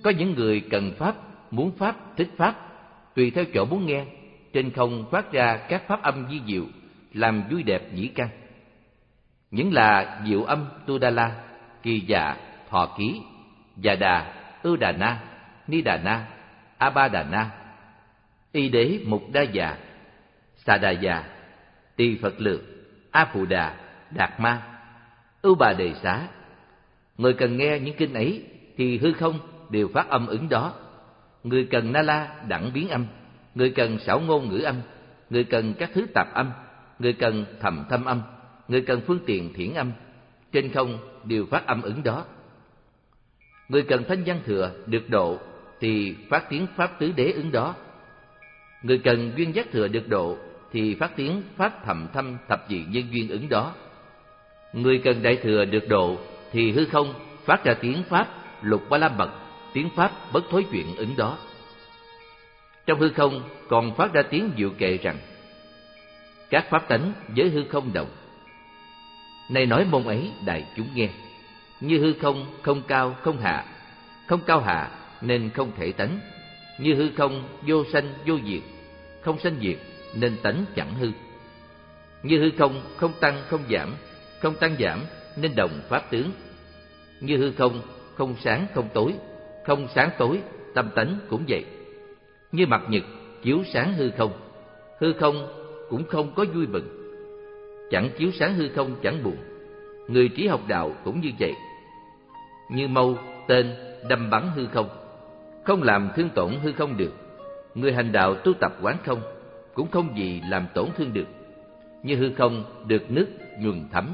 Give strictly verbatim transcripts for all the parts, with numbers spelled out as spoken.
Có những người cần pháp, muốn pháp, thích pháp, tùy theo chỗ muốn nghe, trên không phát ra các pháp âm vi diệu, làm vui đẹp nhĩ căn. Những là diệu âm Tu Đa La, Kỳ Dạ, Thọ Ký, Già Đà, Ưu Đà Na, Ni Đà Na, A Ba Đà Na, Y Đế Mục Đa Dạ, Xà Đà Dạ, Tỳ Phật Lược, A Phù Đà, Đạt Ma, Ưu Bà Đề Xá. Người cần nghe những kinh ấy thì hư không đều phát âm ứng đó. Người cần Na La đẳng biến âm, người cần xảo ngôn ngữ âm, người cần các thứ tạp âm, người cần thầm thâm âm, người cần phương tiện thiển âm, trên không đều phát âm ứng đó. Người cần thanh văn thừa được độ thì phát tiếng pháp tứ đế ứng đó. Người cần duyên giác thừa được độ thì phát tiếng pháp thầm thâm thập dị nhân duyên ứng đó. Người cần đại thừa được độ thì hư không phát ra tiếng pháp lục ba la mật, tiếng pháp bất thối chuyển ứng đó. Trong hư không còn phát ra tiếng diệu kệ rằng: các pháp tánh với hư không đồng. Này nói môn ấy đại chúng nghe, như hư không không cao không hạ, không cao hạ nên không thể tánh. Như hư không vô sanh vô diệt, không sanh diệt nên tánh chẳng hư. Như hư không không tăng không giảm, không tăng giảm nên đồng pháp tướng. Như hư không không sáng không tối, không sáng tối tâm tánh cũng vậy. Như mặt nhật chiếu sáng hư không, hư không cũng không có vui mừng, chẳng chiếu sáng hư không chẳng buồn. Người trí học đạo cũng như vậy. Như mâu tên đâm bắn hư không, không làm thương tổn hư không được. Người hành đạo tu tập quán không, cũng không gì làm tổn thương được. Như hư không được nước nhuần thấm,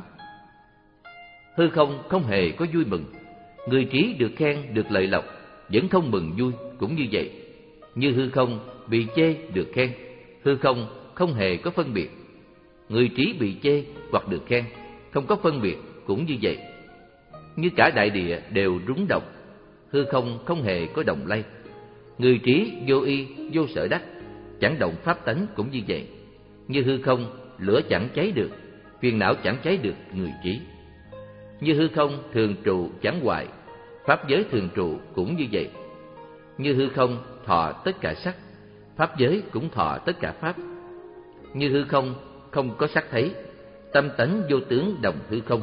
hư không không hề có vui mừng. Người trí được khen được lợi lộc, vẫn không mừng vui cũng như vậy. Như hư không bị chê được khen, hư không không hề có phân biệt. Người trí bị chê hoặc được khen, không có phân biệt cũng như vậy. Như cả đại địa đều rúng động, hư không không hề có động lay. Người trí vô y vô sở đắc, chẳng động pháp tánh cũng như vậy. Như hư không lửa chẳng cháy được, phiền não chẳng cháy được người trí. Như hư không thường trụ chẳng hoại, pháp giới thường trụ cũng như vậy. Như hư không thọ tất cả sắc, pháp giới cũng thọ tất cả pháp. Như hư không không có sắc thấy, tâm tánh vô tướng đồng hư không.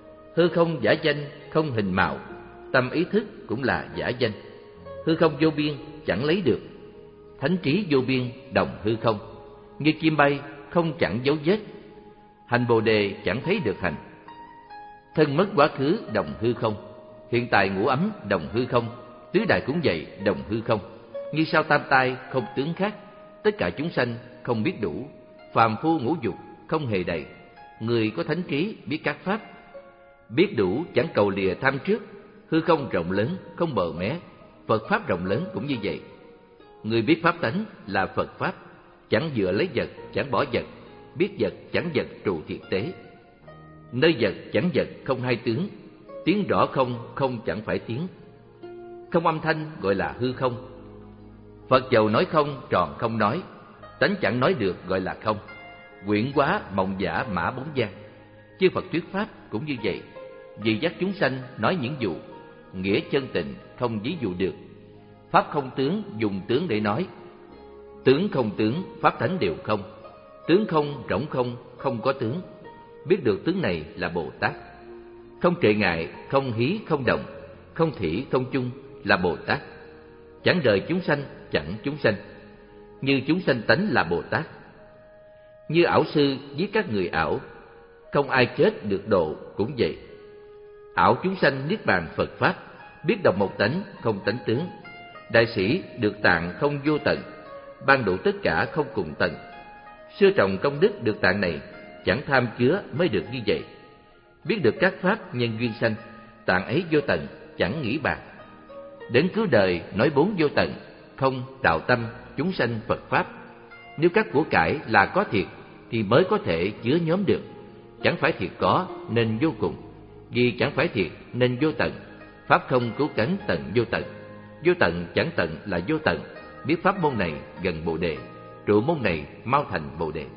Hư không giả danh không hình mạo, tâm ý thức cũng là giả danh. Hư không vô biên chẳng lấy được, thánh trí vô biên đồng hư không. Như chim bay không chẳng dấu vết, hành bồ đề chẳng thấy được hành. Thân mất quá khứ đồng hư không, hiện tại ngũ ấm đồng hư không, tứ đại cũng vậy đồng hư không. Như sao tam tai không tướng khác, tất cả chúng sanh không biết đủ, phàm phu ngũ dục không hề đầy. Người có thánh trí biết các pháp, biết đủ chẳng cầu lìa tham trước. Hư không rộng lớn không bờ mé, Phật pháp rộng lớn cũng như vậy. Người biết pháp tánh là Phật pháp, chẳng dựa lấy vật chẳng bỏ vật, biết vật chẳng vật trụ thiệt tế. Nơi vật chẳng vật không hai tướng, tiếng rõ không không chẳng phải tiếng. Không âm thanh gọi là hư không. Phật dầu nói không tròn không nói, tánh chẳng nói được gọi là không. Quyển quá mộng giả mã bóng gian, chư Phật thuyết pháp cũng như vậy. Vì dắt chúng sanh nói những dụ, nghĩa chân tình không ví dụ được. Pháp không tướng dùng tướng để nói, tướng không tướng pháp thánh đều không. Tướng không rỗng không không có tướng, biết được tướng này là Bồ Tát. Không trệ ngại không hí không động, không thỉ không chung là Bồ Tát. Chẳng đời chúng sanh chẳng chúng sanh, như chúng sanh tánh là Bồ Tát. Như ảo sư giết các người ảo, không ai chết được độ cũng vậy. Ảo chúng sanh niết bàn Phật pháp, biết đồng một tánh không tánh tướng. Đại sĩ được tạng không vô tận, ban đủ tất cả không cùng tận. Xưa trồng công đức được tạng này, chẳng tham chứa mới được như vậy. Biết được các pháp nhân duyên sanh, tạng ấy vô tận chẳng nghĩ bàn. Đến cứu đời nói bốn vô tận, không đạo tâm chúng sanh Phật pháp. Nếu các của cải là có thiệt thì mới có thể chứa nhóm được. Chẳng phải thiệt có nên vô cùng, vì chẳng phải thiệt nên vô tận. Pháp không cứu cánh tận vô tận, vô tận chẳng tận là vô tận. Biết pháp môn này gần Bồ đề, trụ môn này mau thành Bồ đề.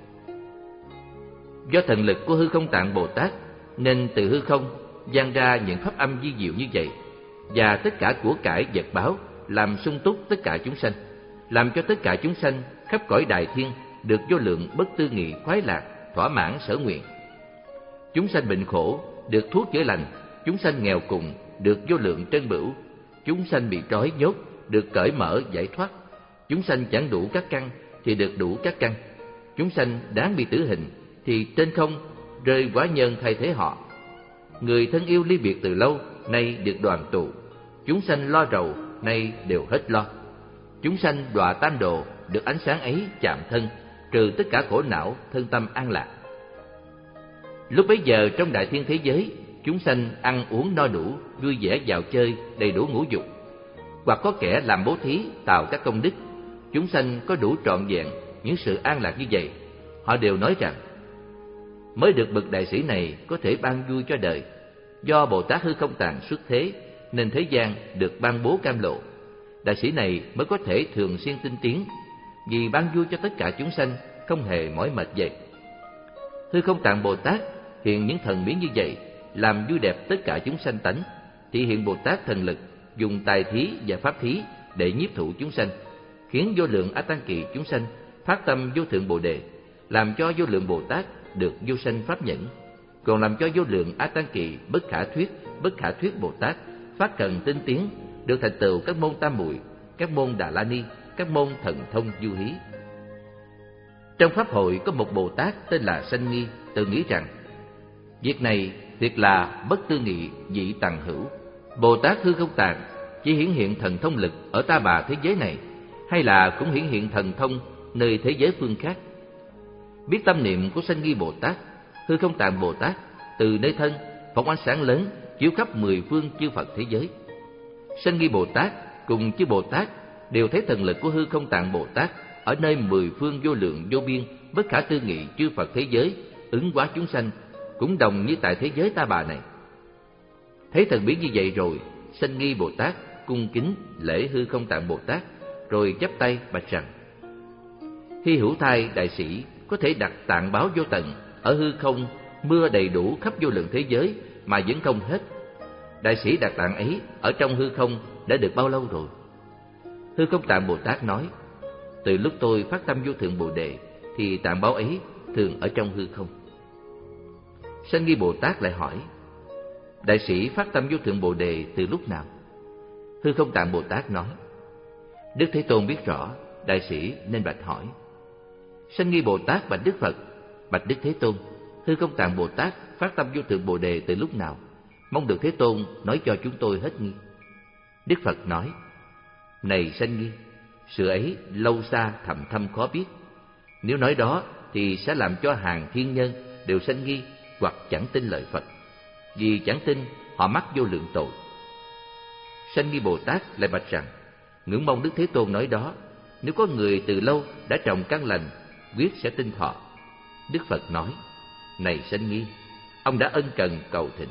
Do thần lực của hư không tạng Bồ Tát nên từ hư không gian ra những pháp âm vi diệu như vậy. Và tất cả của cải vật báo làm sung túc tất cả chúng sanh, làm cho tất cả chúng sanh khắp cõi đại thiên được vô lượng bất tư nghị khoái lạc, thỏa mãn sở nguyện. Chúng sanh bệnh khổ được thuốc chữa lành, chúng sanh nghèo cùng được vô lượng trân bửu, chúng sanh bị trói nhốt được cởi mở giải thoát, chúng sanh chẳng đủ các căn thì được đủ các căn, chúng sanh đáng bị tử hình thì trên không rơi quả nhân thay thế họ. Người thân yêu ly biệt từ lâu nay được đoàn tụ, chúng sanh lo rầu nay đều hết lo. Chúng sanh đọa tam độ được ánh sáng ấy chạm thân, trừ tất cả khổ não, thân tâm an lạc. Lúc bấy giờ trong đại thiên thế giới, chúng sanh ăn uống no đủ, vui vẻ dạo chơi, đầy đủ ngũ dục. Hoặc có kẻ làm bố thí, tạo các công đức, chúng sanh có đủ trọn vẹn những sự an lạc như vậy. Họ đều nói rằng, mới được bậc đại sĩ này có thể ban vui cho đời. Do Bồ Tát Hư Không Tạng xuất thế, nên thế gian được ban bố cam lộ. Đại sĩ này mới có thể thường xuyên tinh tiến, vì ban vui cho tất cả chúng sanh, không hề mỏi mệt vậy. Hư Không Tạng Bồ Tát hiện những thần biến như vậy, làm vui đẹp tất cả chúng sanh tánh, thị hiện Bồ Tát thần lực, dùng tài thí và pháp thí để nhiếp thụ chúng sanh, khiến vô lượng A Tăng Kỳ chúng sanh phát tâm vô thượng Bồ Đề, làm cho vô lượng Bồ Tát được vô sanh pháp nhẫn, còn làm cho vô lượng A Tăng Kỳ bất khả thuyết, bất khả thuyết Bồ Tát phát cần tinh tiến, được thành tựu các môn tam muội, các môn Đà La Ni, các môn thần thông du hí. Trong pháp hội có một Bồ Tát tên là Sanh Nghi, tự nghĩ rằng việc này thiệt là bất tư nghị dị tằng hữu. Bồ Tát Hư Không Tạng chỉ hiển hiện thần thông lực ở ta bà thế giới này, hay là cũng hiển hiện thần thông nơi thế giới phương khác? Biết tâm niệm của Sanh Nghi Bồ Tát, Hư Không Tạng Bồ Tát từ nơi thân phóng ánh sáng lớn chiếu khắp mười phương chư Phật thế giới. Sanh Nghi Bồ Tát cùng chư Bồ Tát đều thấy thần lực của Hư Không Tạng Bồ Tát ở nơi mười phương vô lượng vô biên bất khả tư nghị chư Phật thế giới ứng hóa chúng sanh, cũng đồng như tại thế giới ta bà này. Thấy thần biến như vậy rồi, Sanh Nghi Bồ Tát cung kính lễ Hư Không Tạng Bồ Tát, rồi chắp tay bạch rằng: Hy hữu thai đại sĩ có thể đặt tạng báo vô tận ở hư không, mưa đầy đủ khắp vô lượng thế giới mà vẫn không hết. Đại sĩ đặt tạng ấy ở trong hư không đã được bao lâu rồi? Hư Không Tạng Bồ Tát nói: Từ lúc tôi phát tâm vô thượng Bồ Đề thì tạng báo ấy thường ở trong hư không. Sanh Nghi Bồ Tát lại hỏi: Đại sĩ phát tâm vô thượng Bồ Đề từ lúc nào? Hư Không Tạng Bồ Tát nói: Đức Thế Tôn biết rõ, đại sĩ nên bạch hỏi. Sanh Nghi Bồ Tát bạch Đức Phật: Bạch Đức Thế Tôn, Hư Không Tạng Bồ Tát phát tâm vô thượng Bồ Đề từ lúc nào? Mong được Thế Tôn nói cho chúng tôi hết nghi. Đức Phật nói: Này Sanh Nghi, sự ấy lâu xa thầm thâm khó biết. Nếu nói đó thì sẽ làm cho hàng thiên nhân đều sanh nghi hoặc chẳng tin lời Phật. Vì chẳng tin, họ mắc vô lượng tội. Sanh Nghi Bồ Tát lại bạch rằng: Ngưỡng mong Đức Thế Tôn nói đó, nếu có người từ lâu đã trồng căn lành, quyết sẽ tin thọ. Đức Phật nói: Này Sanh Nghi, ông đã ân cần cầu thỉnh.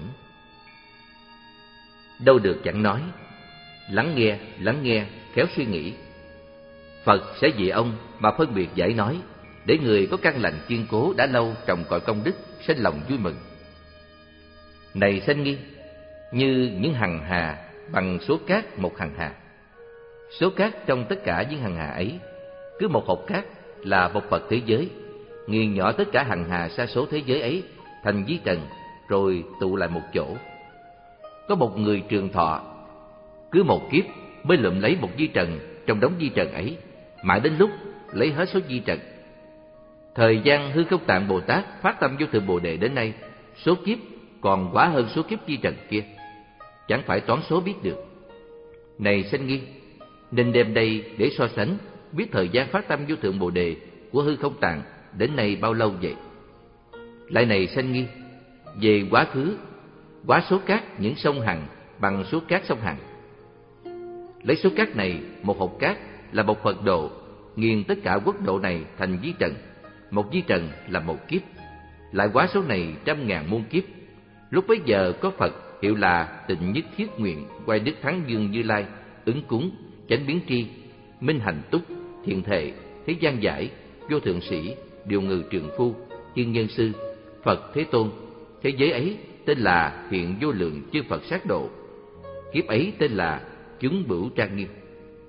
Đâu được chẳng nói. Lắng nghe, lắng nghe, khéo suy nghĩ. Phật sẽ vì ông mà phân biệt giải nói, để người có căn lành kiên cố đã lâu trồng cội công đức sinh lòng vui mừng. Này Sanh Nghi, như những hằng hà bằng số cát một hằng hà. Số cát trong tất cả những hằng hà ấy, cứ một hột cát là một Phật thế giới, nghiền nhỏ tất cả hằng hà sa số thế giới ấy thành vi trần, rồi tụ lại một chỗ. Có một người trường thọ, cứ một kiếp mới lượm lấy một vi trần trong đống vi trần ấy, mãi đến lúc lấy hết số vi trần. Thời gian Hư Không Tạng Bồ Tát phát tâm vô thượng Bồ Đề đến nay, số kiếp còn quá hơn số kiếp vi trần kia, chẳng phải toán số biết được. Này Sanh Nghi, nên đem đây để so sánh, biết thời gian phát tâm vô thượng Bồ Đề của Hư Không Tạng đến nay bao lâu vậy? Lại này Sanh Nghi, về quá khứ, quá số cát những sông Hằng bằng số cát sông Hằng. Lấy số cát này, một hột cát là một Phật độ, nghiền tất cả quốc độ này thành vi trần. Một vi trần là một kiếp, lại quá số này trăm ngàn muôn kiếp. Lúc bấy giờ có Phật hiệu là Tịnh Nhất Thiết Nguyện Quay Đức Thắng Dương Như Lai, Ứng Cúng, Chánh Biến Tri, Minh Hành Túc, Thiện Thệ, Thế Gian Giải, Vô Thượng Sĩ, Điều Ngự Trượng Phu, Thiên Nhân Sư, Phật Thế Tôn. Thế giới ấy tên là Hiện Vô Lượng Chư Phật Sát Độ. Kiếp ấy tên là Chứng Bửu Trang Nghiêm.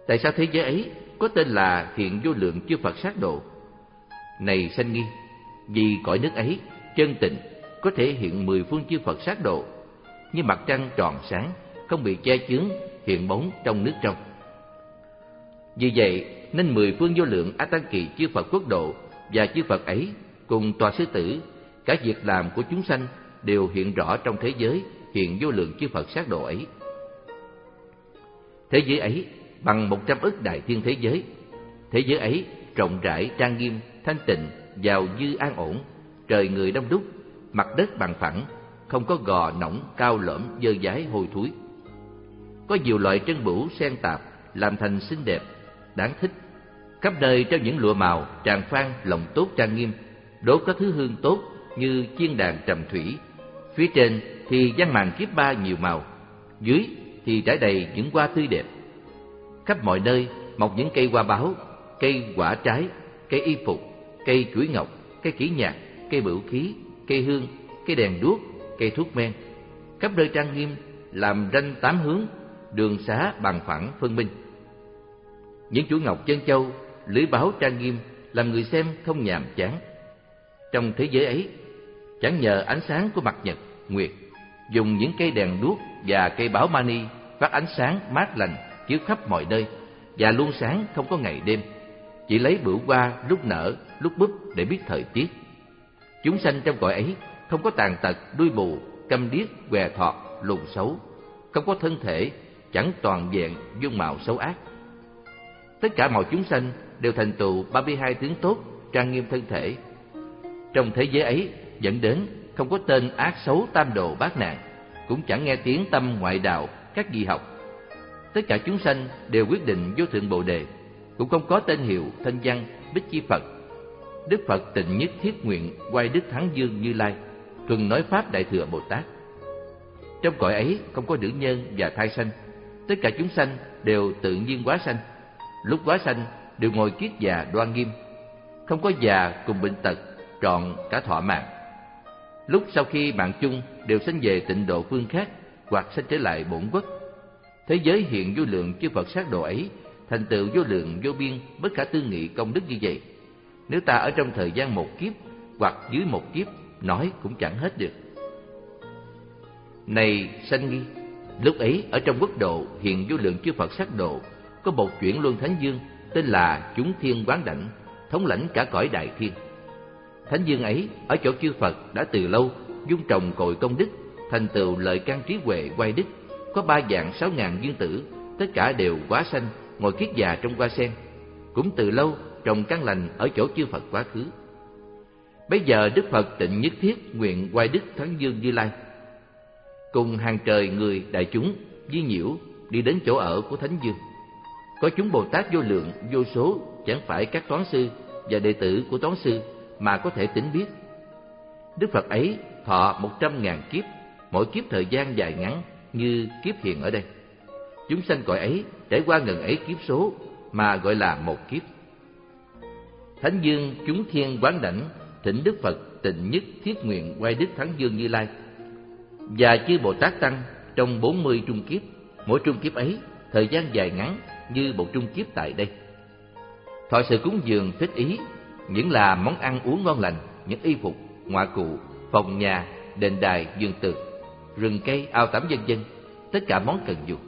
Tại sao thế giới ấy có tên là hiện vô lượng chư Phật sát độ? Này sanh nghi, vì cõi nước ấy chân tịnh, có thể hiện mười phương chư Phật sát độ, như mặt trăng tròn sáng, không bị che chướng, hiện bóng trong nước trong. Vì vậy nên mười phương vô lượng A Tăng Kỳ chư Phật quốc độ và chư Phật ấy cùng tòa sư tử, cả việc làm của chúng sanh đều hiện rõ trong thế giới hiện vô lượng chư Phật sát độ ấy. Thế giới ấy bằng một trăm ức đại thiên thế giới. Thế giới ấy rộng rãi, trang nghiêm, thanh tịnh, giàu dư an ổn, trời người đông đúc, mặt đất bằng phẳng, không có gò nõng cao lõm dơ dái hôi thối. Có nhiều loại trân bửu xen tạp làm thành xinh đẹp, đáng thích. Khắp nơi treo những lụa màu tràng phan lòng tốt trang nghiêm, đốt có thứ hương tốt như chiên đàn trầm thủy. Phía trên thì giăng màn kiếp ba nhiều màu, dưới thì trải đầy những hoa tươi đẹp. Khắp mọi nơi mọc những cây hoa báo, cây quả trái, cây y phục, cây chuỗi ngọc, cây kỹ nhạc, cây bửu khí, cây hương, cây đèn đuốc, cây thuốc men. Khắp nơi trang nghiêm, làm ranh tám hướng, đường xá bằng phẳng phân minh. Những chuỗi ngọc chân châu, lưới báo trang nghiêm, làm người xem không nhàm chán. Trong thế giới ấy, chẳng nhờ ánh sáng của mặt nhật, nguyệt, dùng những cây đèn đuốc và cây báo mani phát ánh sáng mát lành chiếu khắp mọi nơi và luôn sáng không có ngày đêm, chỉ lấy bửu hoa lúc nở lúc búp để biết thời tiết. Chúng sanh trong cõi ấy không có tàn tật, đuôi mù, câm điếc, què thọt, lùn xấu, không có thân thể, chẳng toàn vẹn dung mạo xấu ác. Tất cả mọi chúng sanh đều thành tựu ba mươi hai tướng tốt, trang nghiêm thân thể. Trong thế giới ấy dẫn đến không có tên ác xấu tam đồ bát nạn, cũng chẳng nghe tiếng tâm ngoại đạo các dị học. Tất cả chúng sanh đều quyết định vô thượng bồ đề, cũng không có tên hiệu thanh văn bích chi Phật. Đức Phật tịnh nhất thiết nguyện quay đức thắng dương Như Lai, thuần nói pháp đại thừa Bồ Tát. Trong cõi ấy không có nữ nhân và thai sanh, tất cả chúng sanh đều tự nhiên hóa sanh. Lúc hóa sanh đều ngồi kiết già đoan nghiêm, không có già cùng bệnh tật, trọn cả thọ mạng. Lúc sau khi mạng chung đều sanh về tịnh độ phương khác, hoặc sanh trở lại bổn quốc. Thế giới hiện vô lượng chư Phật sát độ ấy thành tựu vô lượng vô biên bất khả tư nghị công đức như vậy. Nếu ta ở trong thời gian một kiếp hoặc dưới một kiếp, nói cũng chẳng hết được. Này sanh nghi, lúc ấy ở trong quốc độ hiện vô lượng chư Phật sát độ, có một chuyển luân thánh dương tên là chúng thiên quán đảnh, thống lãnh cả cõi đại thiên. Thánh dương ấy ở chỗ chư Phật đã từ lâu dung trồng cội công đức, thành tựu lợi căn trí huệ quay đức, có ba vạn sáu ngàn dương tử, tất cả đều hóa sanh ngồi kiết già trong hoa sen, cũng từ lâu trồng căn lành ở chỗ chư Phật quá khứ. Bây giờ Đức Phật tịnh nhất thiết nguyện quay đức thắng dương Như Lai, cùng hàng trời người đại chúng di nhiễu đi đến chỗ ở của thánh dương. Có chúng Bồ Tát vô lượng vô số, chẳng phải các toán sư và đệ tử của toán sư mà có thể tính biết. Đức Phật ấy thọ một trăm ngàn kiếp, mỗi kiếp thời gian dài ngắn như kiếp hiện ở đây. Chúng sanh cõi ấy trải qua ngần ấy kiếp số mà gọi là một kiếp. Thánh dương chúng thiên quán đảnh thỉnh Đức Phật tịnh nhất thiết nguyện quay đức thắng dương Như Lai và chư Bồ Tát tăng trong bốn mươi trung kiếp, mỗi trung kiếp ấy thời gian dài ngắn như một trung kiếp tại đây. Thọ sự cúng dường thích ý, những là món ăn uống ngon lành, những y phục, ngoại cụ, phòng nhà, đền đài, vườn tược, rừng cây, ao tắm vân vân, tất cả món cần dùng.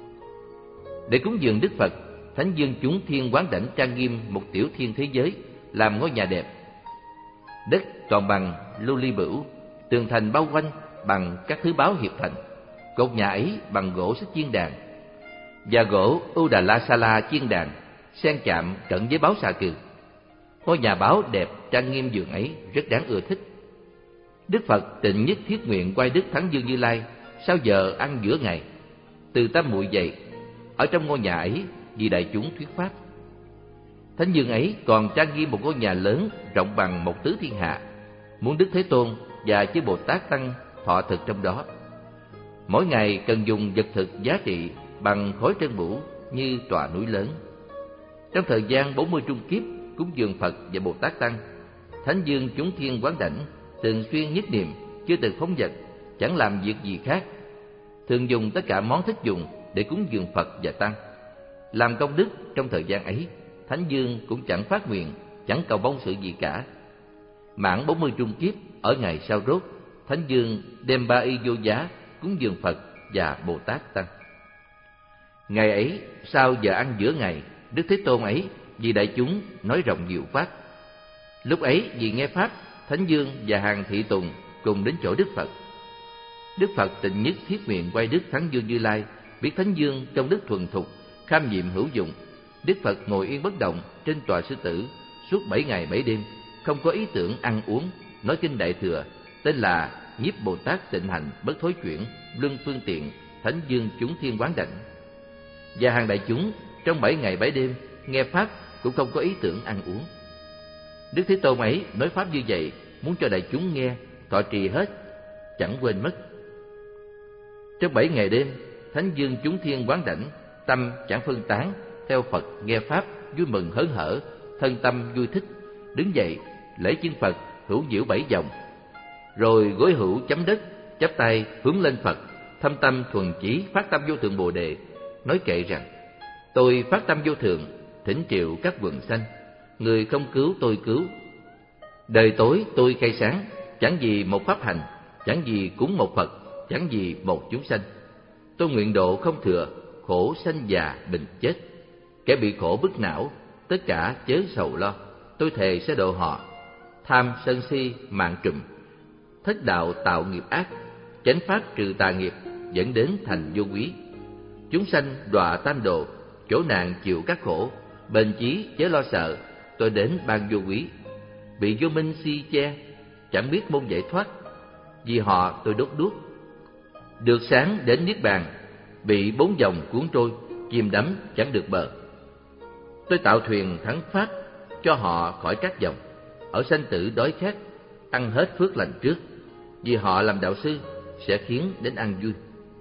Để cúng dường Đức Phật, thánh dương chúng thiên quán đảnh trang nghiêm một tiểu thiên thế giới, làm ngôi nhà đẹp. Đất toàn bằng lưu ly bửu, tường thành bao quanh bằng các thứ báo hiệp thành, cột nhà ấy bằng gỗ xích chiên đàn và gỗ ưu đà la sa la chiên đàn, xen chạm cận với báo xà cừ. Ngôi nhà báo đẹp trang nghiêm giường ấy rất đáng ưa thích. Đức Phật tịnh nhất thiết nguyện quay đức thắng dương Như Lai sau giờ ăn giữa ngày, từ tam muội dậy, ở trong ngôi nhà ấy vì đại chúng thuyết pháp. Thánh dương ấy còn trang nghiêm một ngôi nhà lớn rộng bằng một tứ thiên hạ, muốn Đức Thế Tôn và chư Bồ Tát tăng thọ thực trong đó. Mỗi ngày cần dùng vật thực giá trị bằng khối trân bửu như tòa núi lớn. Trong thời gian bốn mươi trung kiếp cúng dường Phật và Bồ Tát tăng, thánh dương chúng thiên quán đảnh thường xuyên nhất niệm, chưa từng phóng dật, chẳng làm việc gì khác, thường dùng tất cả món thích dùng để cúng dường Phật và tăng. Làm công đức trong thời gian ấy, Thánh Dương cũng chẳng phát nguyện, chẳng cầu mong sự gì cả. Mãn bốn mươi trung kiếp, ở ngày sau rốt, Thánh Dương đem ba y vô giá cúng dường Phật và Bồ Tát Tăng. Ngày ấy, sau giờ ăn giữa ngày, Đức Thế Tôn ấy vì đại chúng nói rộng nhiều pháp. Lúc ấy vì nghe pháp, Thánh Dương và hàng thị tùng cùng đến chỗ Đức Phật. Đức Phật tịnh nhất thiết nguyện quay Đức Thắng Dương Như Lai, biết Thánh Dương trong đức thuần thục, kham nhiệm hữu dụng. Đức Phật ngồi yên bất động trên tòa sư tử suốt bảy ngày bảy đêm, không có ý tưởng ăn uống, nói kinh Đại Thừa, tên là Nhiếp Bồ Tát Tịnh Hành Bất Thối Chuyển, Luân Phương Tiện, Thánh Dương Chúng Thiên Quán Đảnh. Và hàng đại chúng trong bảy ngày bảy đêm nghe pháp cũng không có ý tưởng ăn uống. Đức Thế Tôn ấy nói pháp như vậy, muốn cho đại chúng nghe, thọ trì hết, chẳng quên mất. Trong bảy ngày đêm, Thánh Dương Chúng Thiên Quán Đảnh, tâm chẳng phân tán, theo Phật nghe pháp, vui mừng hớn hở, thân tâm vui thích, đứng dậy lễ chân Phật hữu nhiễu bảy vòng, rồi gối hữu chấm đất, chắp tay hướng lên Phật, thâm tâm thuần chí phát tâm vô thượng Bồ Đề, nói kệ rằng: tôi phát tâm vô thượng, thỉnh triệu các quần sanh, người không cứu tôi cứu. Đời tối tôi khai sáng, chẳng vì một pháp hành, chẳng vì cúng một Phật, chẳng vì một chúng sanh. Tôi nguyện độ không thừa, khổ sanh già bình chết. Kẻ bị khổ bức não, tất cả chớ sầu lo, tôi thề sẽ độ họ. Tham sân si mạng trùm, thất đạo tạo nghiệp ác, chánh pháp trừ tà nghiệp, dẫn đến thành vô quý. Chúng sanh đọa tam độ, chỗ nạn chịu các khổ, bền chí chớ lo sợ, tôi đến ban vô quý. Bị vô minh si che, chẳng biết môn giải thoát, vì họ tôi đốt đuốc. Được sáng đến niết bàn, bị bốn dòng cuốn trôi, chìm đắm chẳng được bờ. Tôi tạo thuyền thắng pháp, cho họ khỏi các dòng, ở sanh tử đói khát, ăn hết phước lành trước, vì họ làm đạo sư sẽ khiến đến ăn vui.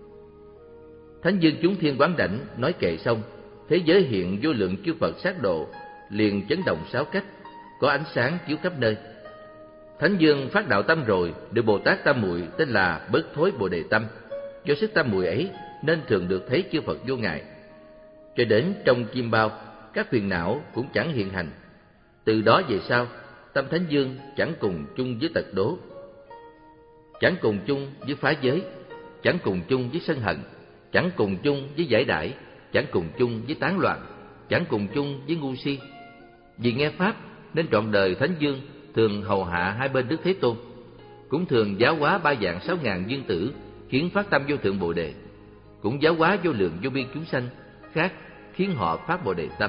Thánh Dương Chúng Thiên Quán Đảnh nói kệ xong, thế giới hiện vô lượng chư Phật sát độ, liền chấn động sáu cách, có ánh sáng chiếu khắp nơi. Thánh Dương phát đạo tâm rồi, được Bồ Tát Tam Muội tên là Bất Thối Bồ Đề Tâm. Do sức tam muội ấy nên thường được thấy chư Phật vô ngại. Cho đến trong chim bao, các phiền não cũng chẳng hiện hành. Từ đó về sau, tâm Thánh Dương chẳng cùng chung với tật đố, chẳng cùng chung với phá giới, chẳng cùng chung với sân hận, chẳng cùng chung với giải đãi, chẳng cùng chung với tán loạn, chẳng cùng chung với ngu si. Vì nghe pháp nên trọn đời Thánh Dương thường hầu hạ hai bên Đức Thế Tôn, cũng thường giáo hóa ba vạn sáu ngàn dương tử, khiến phát tâm vô thượng Bồ Đề, cũng giáo hóa vô lượng vô biên chúng sanh khác, khiến họ phát Bồ Đề tâm.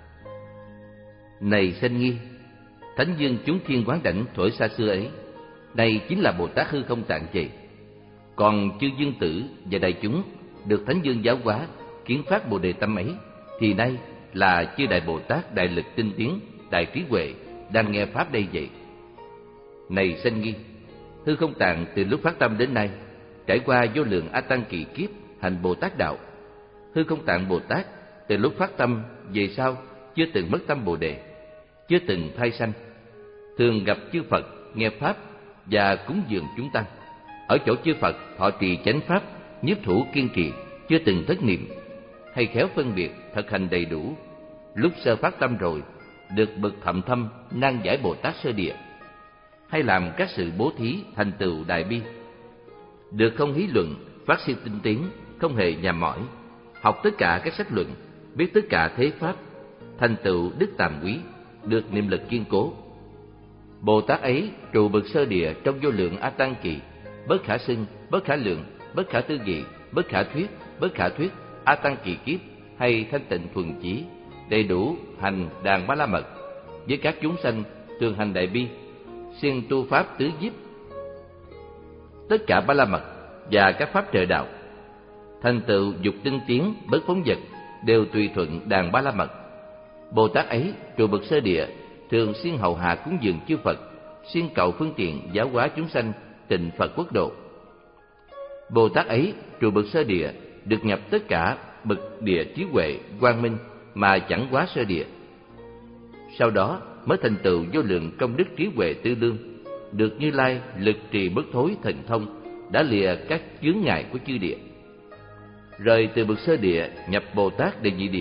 Này sanh nghi, Thánh Dương Chúng Thiên Quán Đảnh thuở xa xưa ấy, đây chính là Bồ Tát Hư Không Tạng Trì. Còn chư dương tử và đại chúng được Thánh Dương giáo hóa, kiến phát Bồ Đề tâm ấy, thì nay là chư đại Bồ Tát đại lực tinh tiến, đại trí huệ đang nghe pháp đây vậy. Này sanh nghi, Hư Không Tạng từ lúc phát tâm đến nay trải qua vô lượng a tăng kỳ kiếp hành Bồ Tát đạo. Hư Không Tạng Bồ Tát từ lúc phát tâm về sau chưa từng mất tâm Bồ Đề, chưa từng thai sanh, thường gặp chư Phật nghe pháp và cúng dường chúng tăng. Ở chỗ chư Phật thọ trì chánh pháp, nhiếp thủ kiên trì, chưa từng thất niệm, hay khéo phân biệt, thực hành đầy đủ. Lúc sơ phát tâm rồi, được bậc thậm thâm nan giải Bồ Tát sơ địa, hay làm các sự bố thí thành tựu đại bi, được không hí luận, phát sinh tinh tiến, không hề nhàm mỏi, học tất cả các sách luận, biết tất cả thế pháp, thành tựu đức tàm quý, được niệm lực kiên cố. Bồ Tát ấy trụ bậc sơ địa trong vô lượng a tăng kỳ, bất khả xưng, bất khả lượng, bất khả tư nghị, bất khả thuyết, bất khả thuyết a tăng kỳ kiếp, hay thanh tịnh thuần chí, đầy đủ hành đàn ba la mật, với các chúng sanh thường hành đại bi, siêng tu pháp tứ nhiếp, tất cả ba la mật và các pháp trời đạo, thành tựu dục tinh tiến, bất phóng vật, đều tùy thuận đàn ba la mật. Bồ Tát ấy trụ bậc sơ địa, thường siêng hầu hạ cúng dường chư Phật, siêng cầu phương tiện giáo hóa chúng sanh tịnh Phật quốc độ. Bồ Tát ấy trụ bậc sơ địa, được nhập tất cả bậc địa trí huệ quang minh mà chẳng quá sơ địa. Sau đó mới thành tựu vô lượng công đức trí huệ tư lương, được Như Lai lực trì bất thối thần thông, đã lìa các chướng ngại của chư địa. Rời từ bậc sơ địa nhập Bồ Tát đệ nhị địa,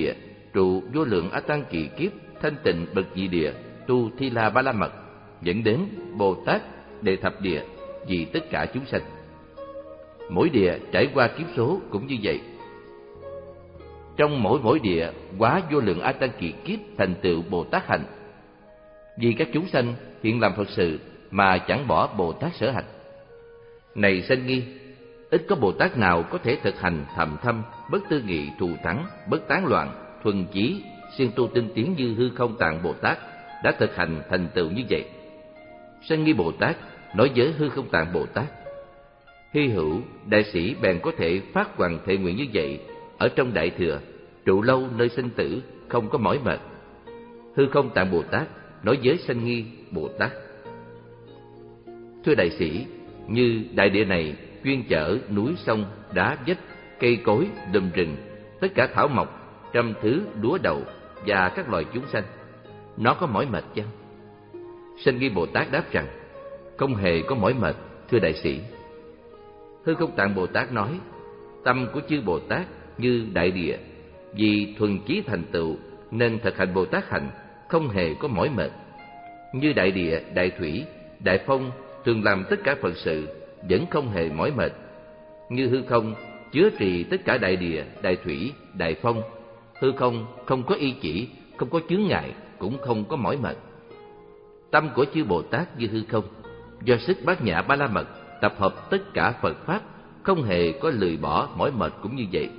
trụ vô lượng A Tăng kỳ kiếp, thanh tịnh bậc nhị địa, tu Thi La Ba La Mật, dẫn đến Bồ Tát đệ thập địa vì tất cả chúng sanh. Mỗi địa trải qua kiếp số cũng như vậy. Trong mỗi mỗi địa quá vô lượng A Tăng kỳ kiếp thành tựu Bồ Tát hạnh. Vì các chúng sanh hiện làm Phật sự mà chẳng bỏ Bồ Tát sở hành. Này sanh nghi, ít có Bồ Tát nào có thể thực hành thầm thâm, bất tư nghị, thù thắng, bất tán loạn, thuần chí, siêng tu tinh tiến như Hư Không Tạng Bồ Tát đã thực hành thành tựu như vậy. Sanh nghi Bồ Tát nói với Hư Không Tạng Bồ Tát: hy hữu đại sĩ bèn có thể phát hoằng thệ nguyện như vậy ở trong đại thừa, trụ lâu nơi sinh tử, không có mỏi mệt. Hư Không Tạng Bồ Tát nói với sanh nghi Bồ Tát: thưa đại sĩ, như đại địa này chuyên chở núi sông, đá vách, cây cối, đùm rừng, tất cả thảo mộc, trăm thứ lúa đậu và các loài chúng sanh, nó có mỏi mệt chăng? Sanh nghi Bồ Tát đáp rằng: không hề có mỏi mệt, thưa đại sĩ. Hư Không Tạng Bồ Tát nói: tâm của chư Bồ Tát như đại địa, vì thuần chí thành tựu nên thực hành Bồ Tát hạnh, không hề có mỏi mệt. Như đại địa, đại thủy, đại phong thường làm tất cả Phật sự, vẫn không hề mỏi mệt. Như hư không chứa trì tất cả đại địa, đại thủy, đại phong, hư không không có y chỉ, không có chướng ngại, cũng không có mỏi mệt. Tâm của chư Bồ Tát như hư không, do sức bát nhã ba la mật tập hợp tất cả Phật pháp, không hề có lười bỏ mỏi mệt cũng như vậy.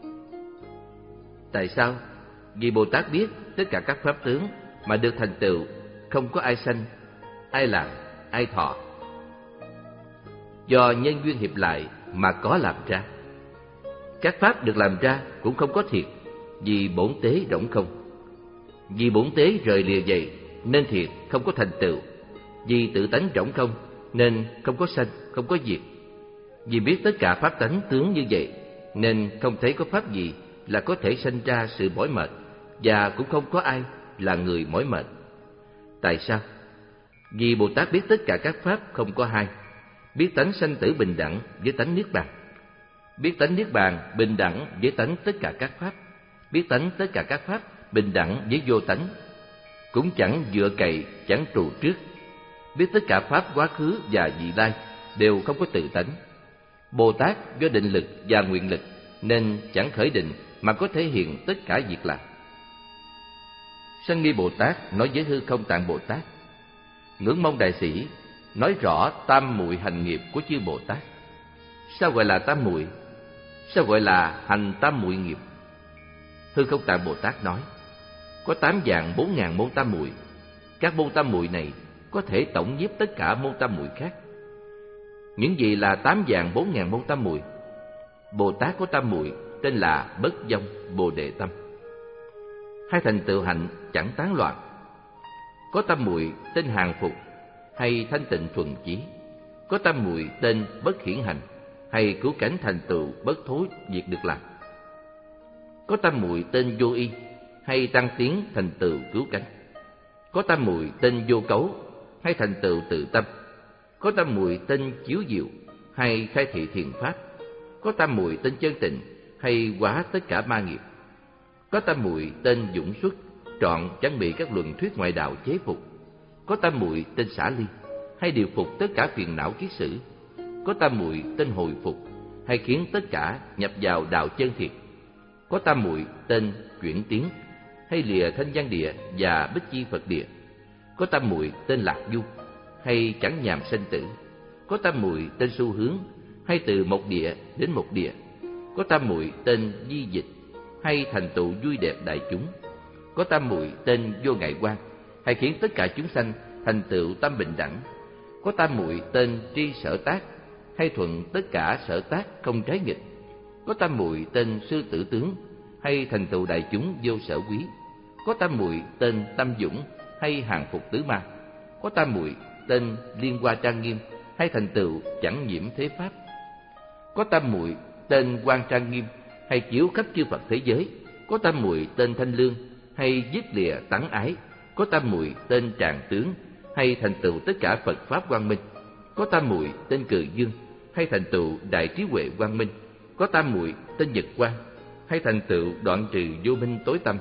Tại sao? Vì Bồ Tát biết tất cả các pháp tướng mà được thành tựu không có ai sanh, ai làm, ai thọ. Do nhân duyên hiệp lại mà có làm ra. Các pháp được làm ra cũng không có thiệt, vì bổn tế rỗng không. Vì bổn tế rời lìa vậy nên thiệt không có thành tựu. Vì tự tánh rỗng không nên không có sanh, không có diệt. Vì biết tất cả pháp tánh tướng như vậy nên không thấy có pháp gì là có thể sanh ra sự mỏi mệt, và cũng không có ai là người mỏi mệt. Tại sao? Vì Bồ Tát biết tất cả các pháp không có hai, biết tánh sanh tử bình đẳng với tánh niết bàn, biết tánh niết bàn bình đẳng với tánh tất cả các pháp, biết tánh tất cả các pháp bình đẳng với vô tánh, cũng chẳng dựa cậy, chẳng trụ trước, biết tất cả pháp quá khứ và vị lai đều không có tự tánh. Bồ Tát do định lực và nguyện lực nên chẳng khởi định mà có thể hiện tất cả việc làm. Sanh nghi Bồ Tát nói với Hư Không Tạng Bồ Tát: ngưỡng mong đại sĩ nói rõ tam muội hành nghiệp của chư Bồ Tát. Sao gọi là tam muội? Sao gọi là hành tam muội nghiệp? Hư Không Tạng Bồ Tát nói: có tám vạn bốn ngàn môn tam muội. Các môn tam muội này có thể tổng nhiếp tất cả môn tam muội khác. Những gì là tám vạn bốn ngàn môn tam muội? Bồ Tát có tam muội tên là bất vong, bồ đề tâm. Hai thành tựu hạnh chẳng tán loạn. Có tam muội tên hàng phục hay thanh tịnh thuần chí. Có tam muội tên bất hiển hành hay cứu cánh thành tựu bất thối việc được làm. Có tam muội tên vô y hay tăng tiến thành tựu cứu cánh. Có tam muội tên vô cấu hay thành tựu tự tâm. Có tam muội tên chiếu diệu hay khai thị thiền pháp. Có tam muội tên chân tịnh hay hóa tất cả ma nghiệp. Có tam muội tên dũng xuất, trọn chẳng bị các luận thuyết ngoại đạo chế phục. Có tam muội tên xả ly hay điều phục tất cả phiền não kiết sử. Có tam muội tên hồi phục hay khiến tất cả nhập vào đạo chân thiệt. Có tam muội tên chuyển tiến hay lìa thanh văn địa và bích chi Phật địa. Có tam muội tên lạc du hay chẳng nhàm sanh tử. Có tam muội tên xu hướng hay từ một địa đến một địa. Có tam muội tên di dịch hay thành tựu vui đẹp đại chúng. Có tam muội tên vô ngại quan hay khiến tất cả chúng sanh thành tựu tâm bình đẳng. Có tam muội tên tri sở tác hay thuận tất cả sở tác không trái nghịch. Có tam muội tên sư tử tướng hay thành tựu đại chúng vô sở quý. Có tam muội tên tâm dũng hay hàng phục tứ ma. Có tam muội tên liên hoa trang nghiêm hay thành tựu chẳng nhiễm thế pháp. Có tam muội tên quan trang nghiêm hay chiếu khắp chư Phật thế giới. Có tam muội tên thanh lương hay dứt lìa tắng ái. Có tam muội tên tràng tướng hay thành tựu tất cả Phật pháp quang minh. Có tam muội tên cừ dương hay thành tựu đại trí huệ quang minh. Có tam muội tên nhật quang hay thành tựu đoạn trừ vô minh tối tâm.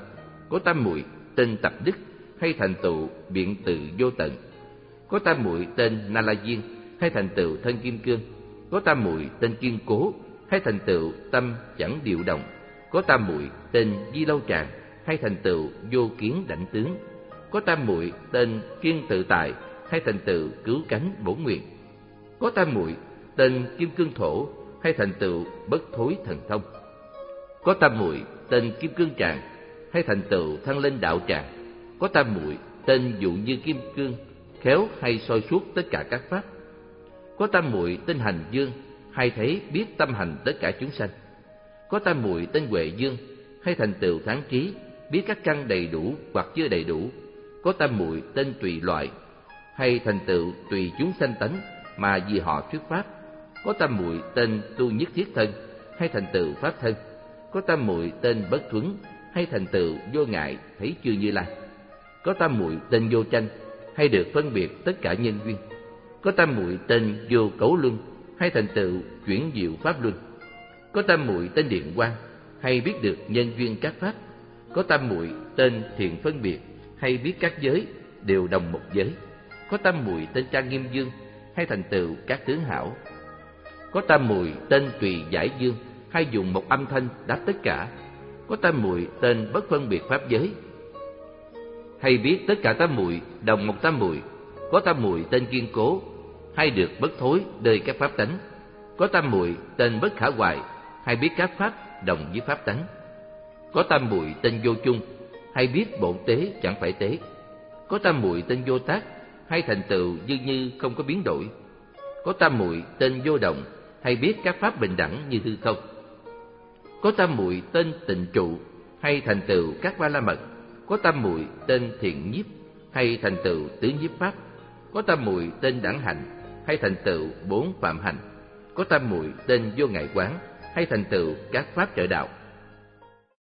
Có tam muội tên tập đức hay thành tựu biện từ vô tận. Có tam muội tên Na La Diên hay thành tựu thân kim cương. Có tam muội tên kiên cố hay thành tựu tâm chẳng điều động. Có tam muội tên Di Lâu Tràng hay thành tựu vô kiến đảnh tướng. Có tam muội tên kiên tự tại hay thành tựu cứu cánh bổn nguyện. Có tam muội tên kim cương thổ hay thành tựu bất thối thần thông. Có tam muội tên kim cương tràng hay thành tựu thăng lên đạo tràng. Có tam muội tên dụ như kim cương, khéo hay soi suốt tất cả các pháp. Có tam muội tên hành dương hay thấy biết tâm hành tất cả chúng sanh. Có tam muội tên huệ dương hay thành tựu thắng trí, biết các căn đầy đủ hoặc chưa đầy đủ. Có tam muội tên tùy loại hay thành tựu tùy chúng sanh tánh mà vì họ thuyết pháp. Có tam muội tên tu nhất thiết thân hay thành tựu pháp thân. Có tam muội tên bất thuấn hay thành tựu vô ngại thấy chư Như Lai. Có tam muội tên vô tranh hay được phân biệt tất cả nhân duyên. Có tam muội tên vô cấu luân hay thành tựu chuyển diệu pháp luân. Có tam muội tên điện quang hay biết được nhân duyên các pháp. Có tam muội tên thiện phân biệt hay biết các giới đều đồng một giới. Có tam muội tên trang nghiêm dương hay thành tựu các tướng hảo. Có tam muội tên tùy giải dương hay dùng một âm thanh đáp tất cả. Có tam muội tên bất phân biệt pháp giới hay biết tất cả tam muội đồng một tam muội. Có tam muội tên kiên cố hay được bất thối đời các pháp tánh. Có tam muội tên bất khả hoại hay biết các pháp đồng với pháp tánh. Có tam muội tên vô chung hay biết bổn tế chẳng phải tế. Có tam muội tên vô tác hay thành tựu như như không có biến đổi. Có tam muội tên vô động hay biết các pháp bình đẳng như hư không. Có tam muội tên tịnh trụ hay thành tựu các ba la mật. Có tam muội tên thiện nhiếp hay thành tựu tứ nhiếp pháp. Có tam muội tên đẳng hạnh hay thành tựu bốn phạm hạnh. Có tam muội tên vô ngại quán hay thành tựu các pháp trợ đạo.